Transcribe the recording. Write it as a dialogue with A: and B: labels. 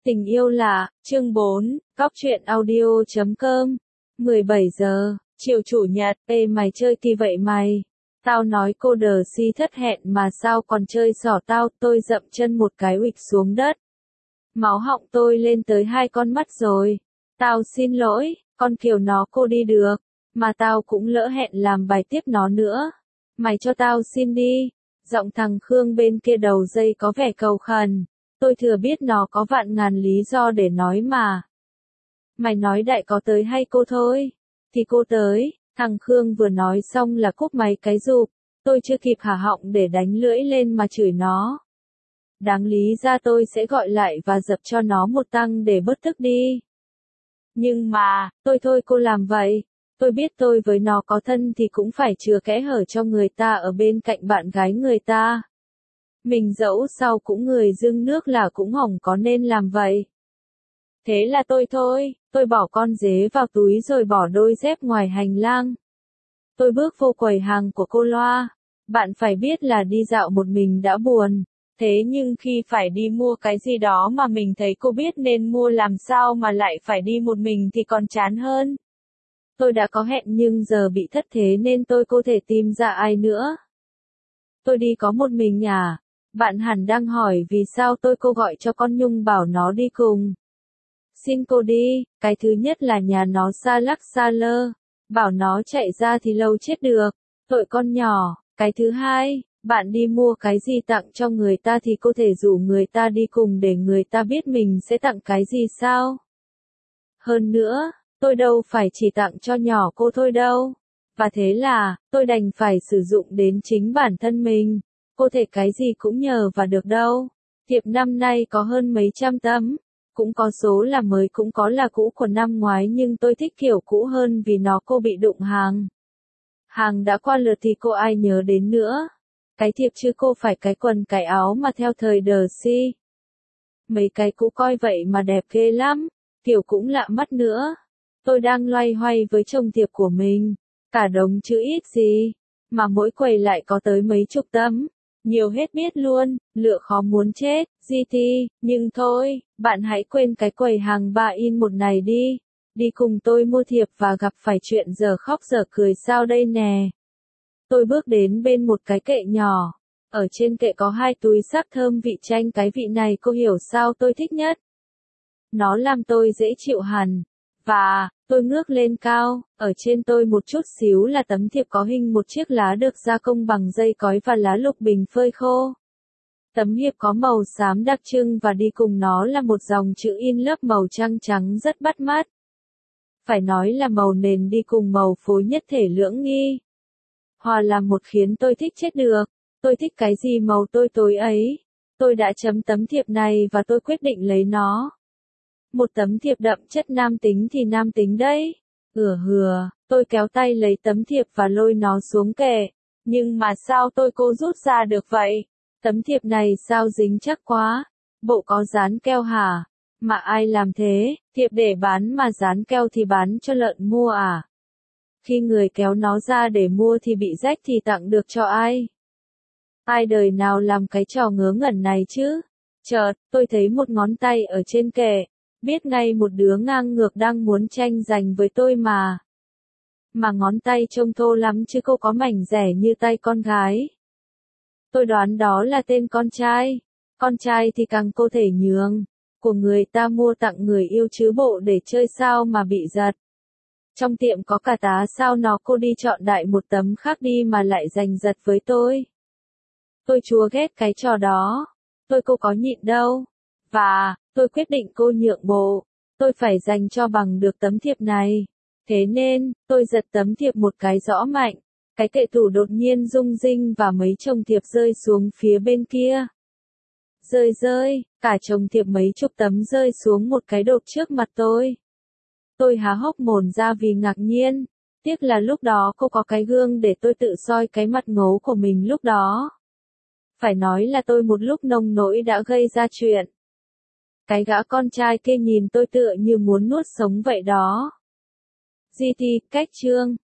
A: Tình yêu là, chương 4, Cóc truyện audio.com. 17 giờ, chiều chủ nhật, ê mày chơi thì vậy mày. Tao nói cô đờ si thất hẹn mà sao còn chơi xỏ tao, tôi dậm chân một cái uịch xuống đất. Máu họng tôi lên tới 2 con mắt rồi. Tao xin lỗi, con Kiều nó cô đi được, mà tao cũng lỡ hẹn làm bài tiếp nó nữa. Mày cho tao xin đi. Giọng thằng Khương bên kia đầu dây có vẻ cầu khẩn. Tôi thừa biết nó có vạn ngàn lý do để nói mà. Mày nói đại có tới hay cô thôi? Thì cô tới. Thằng Khương vừa nói xong là cúp máy cái rụp. Tôi chưa kịp hả họng để đánh lưỡi lên mà chửi nó. Đáng lý ra tôi sẽ gọi lại và dập cho nó một tăng để bớt tức đi. Nhưng mà, thôi cô làm vậy. Tôi biết tôi với nó có thân thì cũng phải chừa kẽ hở cho người ta ở bên cạnh bạn gái người ta. Mình dẫu sao cũng người dưng nước là cũng hỏng có nên làm vậy. Thế là tôi bỏ con dế vào túi rồi bỏ đôi dép ngoài hành lang. Tôi bước vô quầy hàng của cô Loa. Bạn phải biết là đi dạo một mình đã buồn. Thế nhưng khi phải đi mua cái gì đó mà mình thấy cô biết nên mua làm sao mà lại phải đi một mình thì còn chán hơn. Tôi đã có hẹn nhưng giờ bị thất thế nên tôi không thể tìm ra ai nữa. Tôi đi có một mình à? Bạn hẳn đang hỏi vì sao cô gọi cho con Nhung bảo nó đi cùng. Xin cô đi, cái thứ nhất là nhà nó xa lắc xa lơ. Bảo nó chạy ra thì lâu chết được. Tội con nhỏ. Cái thứ hai, bạn đi mua cái gì tặng cho người ta thì cô thể rủ người ta đi cùng để người ta biết mình sẽ tặng cái gì sao? Hơn nữa, tôi đâu phải chỉ tặng cho nhỏ cô thôi đâu. Và thế là, tôi đành phải sử dụng đến chính bản thân mình. Cô thể cái gì cũng nhờ và được đâu. Thiệp năm nay có hơn mấy trăm tấm. Cũng có số là mới cũng có là cũ của năm ngoái nhưng tôi thích kiểu cũ hơn vì cô bị đụng hàng. Hàng đã qua lượt thì cô ai nhớ đến nữa. Cái thiệp chứ cô phải cái quần cái áo mà theo thời đờ si. Mấy cái cũ coi vậy mà đẹp ghê lắm. Kiểu cũng lạ mắt nữa. Tôi đang loay hoay với chồng thiệp của mình. Cả đống chữ ít gì. Mà mỗi quầy lại có tới mấy chục tấm. Nhiều hết biết luôn, lựa khó muốn chết, GT, nhưng thôi, bạn hãy quên cái quầy hàng 3 in 1 này đi. Đi cùng tôi mua thiệp và gặp phải chuyện giờ khóc giờ cười sao đây nè. Tôi bước đến bên một cái kệ nhỏ. Ở trên kệ có 2 túi sắc thơm vị chanh, cái vị này cô hiểu sao tôi thích nhất. Nó làm tôi dễ chịu hẳn. Và, tôi ngước lên cao, ở trên tôi một chút xíu là tấm thiệp có hình một chiếc lá được gia công bằng dây cói và lá lục bình phơi khô. Tấm thiệp có màu xám đặc trưng và đi cùng nó là một dòng chữ in lớp màu trắng trắng rất bắt mắt. Phải nói là màu nền đi cùng màu phối nhất thể lưỡng nghi. Hòa làm một khiến tôi thích chết được. Tôi thích cái gì màu tối ấy. Tôi đã chấm tấm thiệp này và tôi quyết định lấy nó. Một tấm thiệp đậm chất nam tính thì nam tính đấy. Tôi kéo tay lấy tấm thiệp và lôi nó xuống kệ. Nhưng mà sao cô rút ra được vậy? Tấm thiệp này sao dính chắc quá? Bộ có dán keo hả? Mà ai làm thế? Thiệp để bán mà dán keo thì bán cho lợn mua à? Khi người kéo nó ra để mua thì bị rách thì tặng được cho ai? Ai đời nào làm cái trò ngớ ngẩn này chứ? Chợt, tôi thấy một ngón tay ở trên kệ. Biết ngay một đứa ngang ngược đang muốn tranh giành với tôi mà. Mà ngón tay trông thô lắm chứ cô có mảnh rẻ như tay con gái. Tôi đoán đó là tên con trai. Con trai thì càng cô thể nhường. Của người ta mua tặng người yêu chứ bộ để chơi sao mà bị giật. Trong tiệm có cả tá sao cô đi chọn đại một tấm khác đi mà lại giành giật với tôi. Tôi chúa ghét cái trò đó. Cô có nhịn đâu. Và, tôi quyết định cô nhượng bộ. Tôi phải dành cho bằng được tấm thiệp này. Thế nên, tôi giật tấm thiệp một cái rõ mạnh. Cái kệ tủ đột nhiên rung rinh và mấy chồng thiệp rơi xuống phía bên kia. Rơi, cả chồng thiệp mấy chục tấm rơi xuống một cái đột trước mặt tôi. Tôi há hốc mồm ra vì ngạc nhiên. Tiếc là lúc đó cô có cái gương để tôi tự soi cái mặt ngố của mình lúc đó. Phải nói là tôi một lúc nông nỗi đã gây ra chuyện. Cái gã con trai kia nhìn tôi tựa như muốn nuốt sống vậy đó. GT, cách chương.